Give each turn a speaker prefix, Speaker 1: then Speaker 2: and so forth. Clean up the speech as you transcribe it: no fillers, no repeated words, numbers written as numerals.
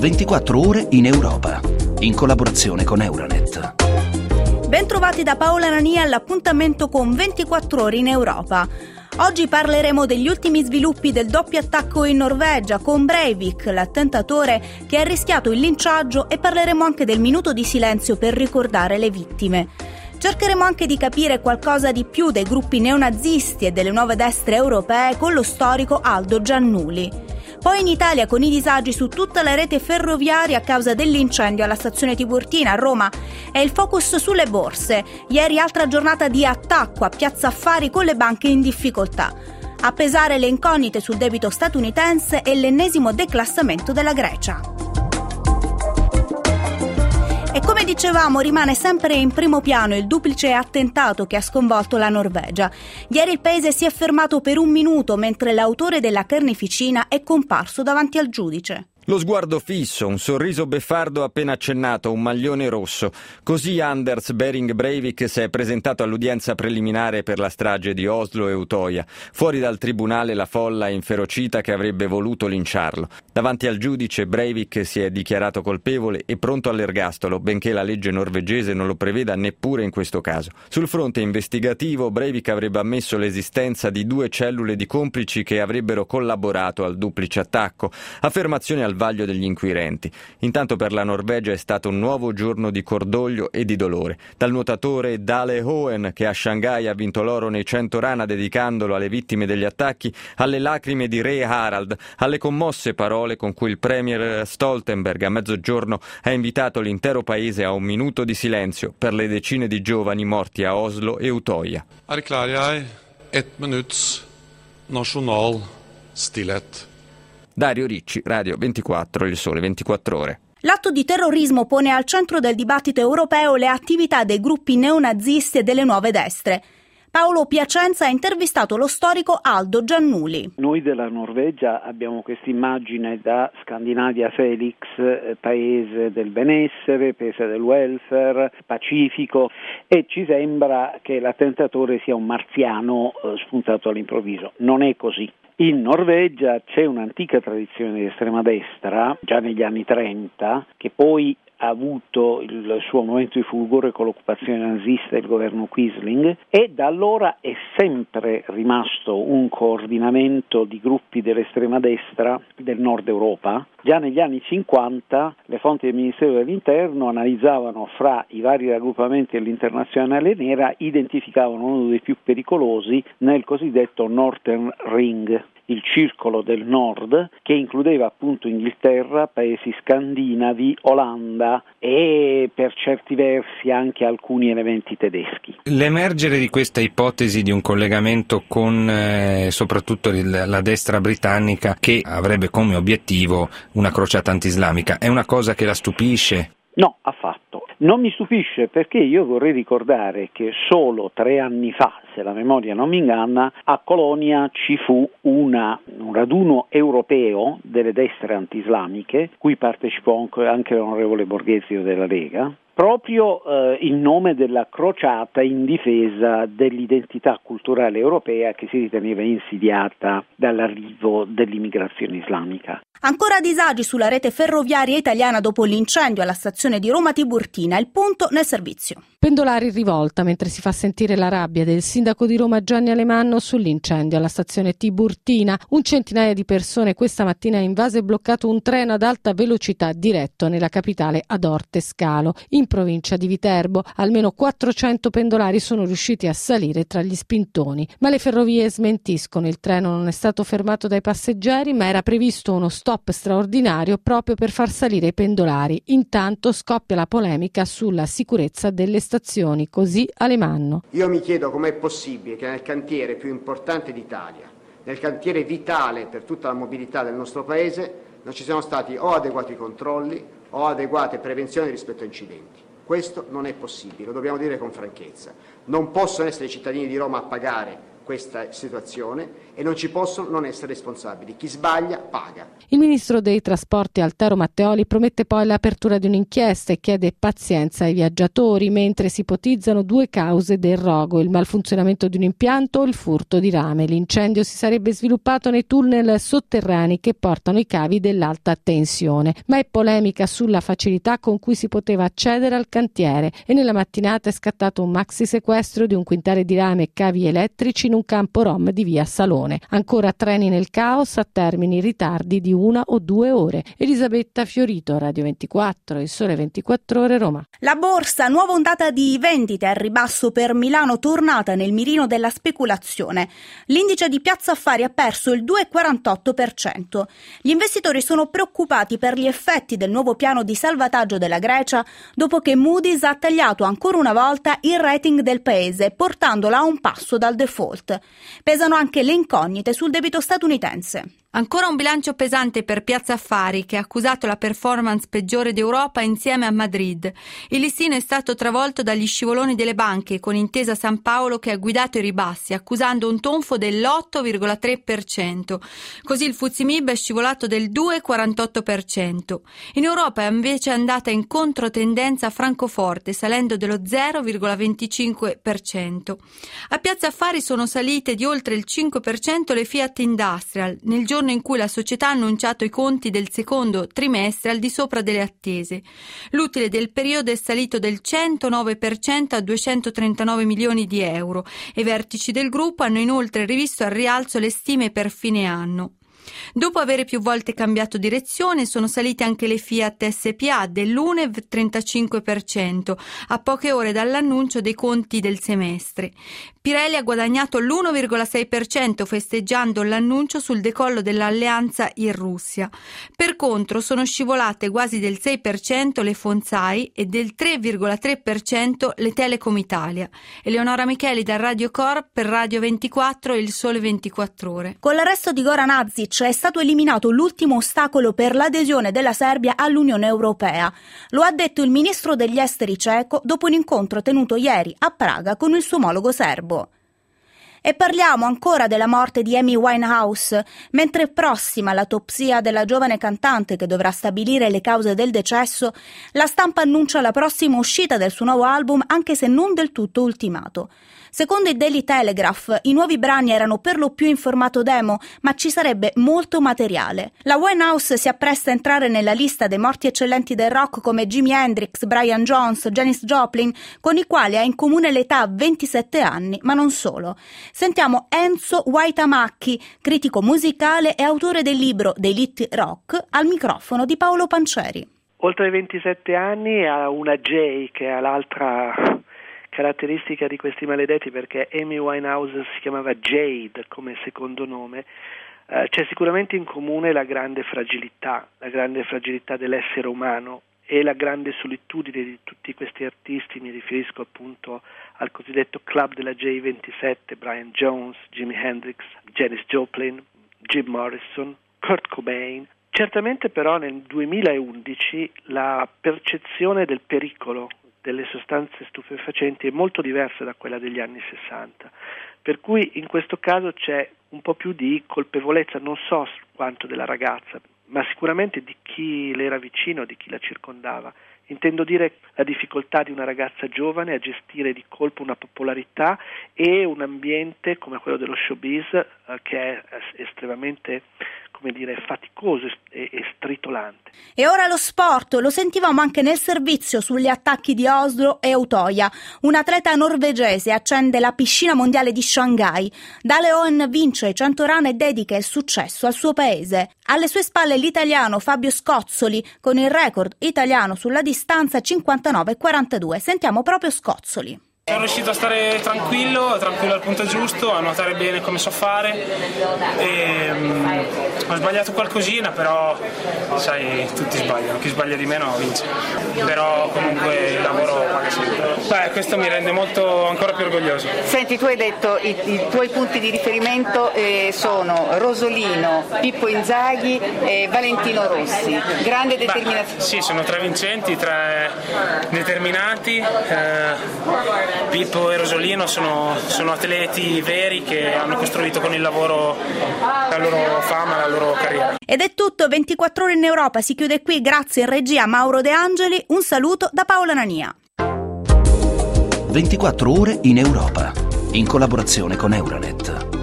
Speaker 1: 24 ore in Europa, in collaborazione con Euronet.
Speaker 2: Bentrovati da Paola Nani all'appuntamento con 24 ore in Europa. Oggi parleremo degli ultimi sviluppi del doppio attacco in Norvegia con Breivik, l'attentatore che ha rischiato il linciaggio, e parleremo anche del minuto di silenzio per ricordare le vittime. Cercheremo anche di capire qualcosa di più dei gruppi neonazisti e delle nuove destre europee con lo storico Aldo Giannuli. Poi in Italia, con i disagi su tutta la rete ferroviaria a causa dell'incendio alla stazione Tiburtina a Roma, è il focus sulle borse. Ieri altra giornata di attacco a Piazza Affari con le banche in difficoltà. A pesare le incognite sul debito statunitense e l'ennesimo declassamento della Grecia. E come dicevamo, rimane sempre in primo piano il duplice attentato che ha sconvolto la Norvegia. Ieri il paese si è fermato per un minuto mentre l'autore della carneficina è comparso davanti al giudice.
Speaker 3: Lo sguardo fisso, un sorriso beffardo appena accennato, un maglione rosso. Così Anders Behring Breivik si è presentato all'udienza preliminare per la strage di Oslo e Utoya. Fuori dal tribunale la folla inferocita che avrebbe voluto linciarlo. Davanti al giudice Breivik si è dichiarato colpevole e pronto all'ergastolo, benché la legge norvegese non lo preveda neppure in questo caso. Sul fronte investigativo Breivik avrebbe ammesso l'esistenza di 2 cellule di complici che avrebbero collaborato al duplice attacco. Affermazione al vaglio degli inquirenti. Intanto per la Norvegia è stato un nuovo giorno di cordoglio e di dolore. Dal nuotatore Dale Hoen, che a Shanghai ha vinto l'oro nei 100 rana dedicandolo alle vittime degli attacchi, alle lacrime di Re Harald, alle commosse parole con cui il premier Stoltenberg a mezzogiorno ha invitato l'intero paese a un minuto di silenzio per le decine di giovani morti a Oslo e Utoya.
Speaker 4: Erklærer jeg 1 minutts nasjonal stillhet.
Speaker 3: Dario Ricci, Radio 24, Il Sole 24 Ore.
Speaker 2: L'atto di terrorismo pone al centro del dibattito europeo le attività dei gruppi neonazisti e delle nuove destre. Paolo Piacenza ha intervistato lo storico Aldo Giannuli.
Speaker 5: Noi della Norvegia abbiamo questa immagine da Scandinavia Felix, paese del benessere, paese del welfare, pacifico, e ci sembra che l'attentatore sia un marziano spuntato all'improvviso. Non è così. In Norvegia c'è un'antica tradizione di estrema destra, già negli anni 30, che poi ha avuto il suo momento di fulgore con l'occupazione nazista e il governo Quisling, e da allora è sempre rimasto un coordinamento di gruppi dell'estrema destra del nord Europa. Già negli anni 50 le fonti del Ministero dell'Interno analizzavano fra i vari raggruppamenti dell'Internazionale Nera, identificavano uno dei più pericolosi nel cosiddetto Northern Ring, il circolo del nord, che includeva appunto Inghilterra, paesi scandinavi, Olanda e per certi versi anche alcuni elementi tedeschi.
Speaker 6: L'emergere di questa ipotesi di un collegamento con soprattutto la destra britannica, che avrebbe come obiettivo una crociata anti-islamica, è una cosa che la stupisce?
Speaker 5: No, affatto. Non mi stupisce, perché io vorrei ricordare che solo 3 anni fa, se la memoria non mi inganna, a Colonia ci fu un raduno europeo delle destre anti-islamiche, cui partecipò anche l'onorevole Borghezio della Lega, proprio in nome della crociata in difesa dell'identità culturale europea che si riteneva insidiata dall'arrivo dell'immigrazione islamica.
Speaker 2: Ancora disagi sulla rete ferroviaria italiana dopo l'incendio alla stazione di Roma Tiburtina. Il punto nel servizio.
Speaker 7: Pendolari in rivolta mentre si fa sentire la rabbia del sindaco di Roma Gianni Alemanno sull'incendio alla stazione Tiburtina. Un centinaio di persone questa mattina ha invaso e bloccato un treno ad alta velocità diretto nella capitale ad Orte Scalo, in provincia di Viterbo. Almeno 400 pendolari sono riusciti a salire tra gli spintoni, ma le ferrovie smentiscono. Il treno non è stato fermato dai passeggeri, ma era previsto uno stop straordinario proprio per far salire i pendolari. Intanto scoppia la polemica sulla sicurezza delle stazioni, così Alemanno.
Speaker 8: Io mi chiedo com'è possibile che nel cantiere più importante d'Italia, nel cantiere vitale per tutta la mobilità del nostro paese, non ci siano stati o adeguati controlli o adeguate prevenzioni rispetto a incidenti. Questo non è possibile, lo dobbiamo dire con franchezza. Non possono essere i cittadini di Roma a pagare questa situazione e non ci possono non essere responsabili. Chi sbaglia paga.
Speaker 7: Il ministro dei trasporti Altero Matteoli promette poi l'apertura di un'inchiesta e chiede pazienza ai viaggiatori, mentre si ipotizzano 2 cause del rogo: il malfunzionamento di un impianto o il furto di rame. L'incendio si sarebbe sviluppato nei tunnel sotterranei che portano i cavi dell'alta tensione, ma è polemica sulla facilità con cui si poteva accedere al cantiere e nella mattinata è scattato un maxi sequestro di un quintale di rame e cavi elettrici in un campo rom di via Salone. Ancora treni nel caos, a Termini ritardi di 1 o 2 ore. Elisabetta Fiorito, Radio 24, Il Sole 24 Ore, Roma.
Speaker 2: La borsa, nuova ondata di vendite al ribasso per Milano, tornata nel mirino della speculazione. L'indice di Piazza Affari ha perso il 2,48%. Gli investitori sono preoccupati per gli effetti del nuovo piano di salvataggio della Grecia dopo che Moody's ha tagliato ancora una volta il rating del paese, portandola a un passo dal default. Pesano anche le incognite sul debito statunitense.
Speaker 9: Ancora un bilancio pesante per Piazza Affari, che ha accusato la performance peggiore d'Europa insieme a Madrid. Il listino è stato travolto dagli scivoloni delle banche, con Intesa San Paolo che ha guidato i ribassi, accusando un tonfo dell'8,3%. Così il FTSE MIB è scivolato del 2,48%. In Europa è invece andata in controtendenza Francoforte, salendo dello 0,25%. A Piazza Affari sono salite di oltre il 5% le Fiat Industrial, nel giorno in cui la società ha annunciato i conti del secondo trimestre al di sopra delle attese. L'utile del periodo è salito del 109% a 239 milioni di euro e i vertici del gruppo hanno inoltre rivisto al rialzo le stime per fine anno. Dopo aver più volte cambiato direzione, sono salite anche le Fiat SpA dell'1,35% a poche ore dall'annuncio dei conti del semestre. Pirelli ha guadagnato l'1,6% festeggiando l'annuncio sul decollo dell'alleanza in Russia. Per contro sono scivolate quasi del 6% le Fonsai e del 3,3% le Telecom Italia. Eleonora Micheli da Radio Corp per Radio 24 e Il Sole 24 Ore.
Speaker 2: Con l'arresto di Goran Hadžić è stato eliminato l'ultimo ostacolo per l'adesione della Serbia all'Unione Europea. Lo ha detto il ministro degli esteri ceco dopo un incontro tenuto ieri a Praga con il suo omologo serbo. E parliamo ancora della morte di Amy Winehouse. Mentre è prossima l'autopsia della giovane cantante che dovrà stabilire le cause del decesso, la stampa annuncia la prossima uscita del suo nuovo album, anche se non del tutto ultimato. Secondo il Daily Telegraph, i nuovi brani erano per lo più in formato demo, ma ci sarebbe molto materiale. La Winehouse si appresta a entrare nella lista dei morti eccellenti del rock come Jimi Hendrix, Brian Jones, Janis Joplin, con i quali ha in comune l'età 27 anni, ma non solo. Sentiamo Enzo Waitamacchi, critico musicale e autore del libro The Elite Rock, al microfono di Paolo Pancieri.
Speaker 10: Oltre ai 27 anni ha una J, che è l'altra caratteristica di questi maledetti, perché Amy Winehouse si chiamava Jade come secondo nome. C'è sicuramente in comune la grande fragilità dell'essere umano e la grande solitudine di tutti questi artisti. Mi riferisco appunto al cosiddetto club della J27, Brian Jones, Jimi Hendrix, Janis Joplin, Jim Morrison, Kurt Cobain. Certamente però nel 2011 la percezione del pericolo delle sostanze stupefacenti è molto diversa da quella degli anni 60, per cui in questo caso c'è un po' più di colpevolezza, non so quanto della ragazza, ma sicuramente di chi le era vicino, di chi la circondava. Intendo dire la difficoltà di una ragazza giovane a gestire di colpo una popolarità e un ambiente come quello dello showbiz che è estremamente, come dire, faticoso e stritolante.
Speaker 2: E ora lo sport, lo sentivamo anche nel servizio sugli attacchi di Oslo e Utoya. Un atleta norvegese accende la piscina mondiale di Shanghai. Dale Oen vince i 100 run e dedica il successo al suo paese. Alle sue spalle l'italiano Fabio Scozzoli con il record italiano sulla distanza 59,42. Sentiamo proprio Scozzoli.
Speaker 11: Sono riuscito a stare tranquillo al punto giusto, a nuotare bene come so fare e ho sbagliato qualcosina, però sai, tutti sbagliano, chi sbaglia di meno vince, però comunque il lavoro paga sempre. Questo mi rende ancora più orgoglioso.
Speaker 12: Senti, tu hai detto i tuoi punti di riferimento sono Rosolino, Pippo Inzaghi e Valentino Rossi, grande determinazione.
Speaker 11: Sì, sono tre vincenti, tre determinati, Pippo e Rosolino sono atleti veri che hanno costruito con il lavoro la loro fama, la loro carriera.
Speaker 2: Ed è tutto, 24 ore in Europa si chiude qui, grazie in regia Mauro De Angeli, un saluto da Paola Nania.
Speaker 1: 24 ore in Europa, in collaborazione con Euronet.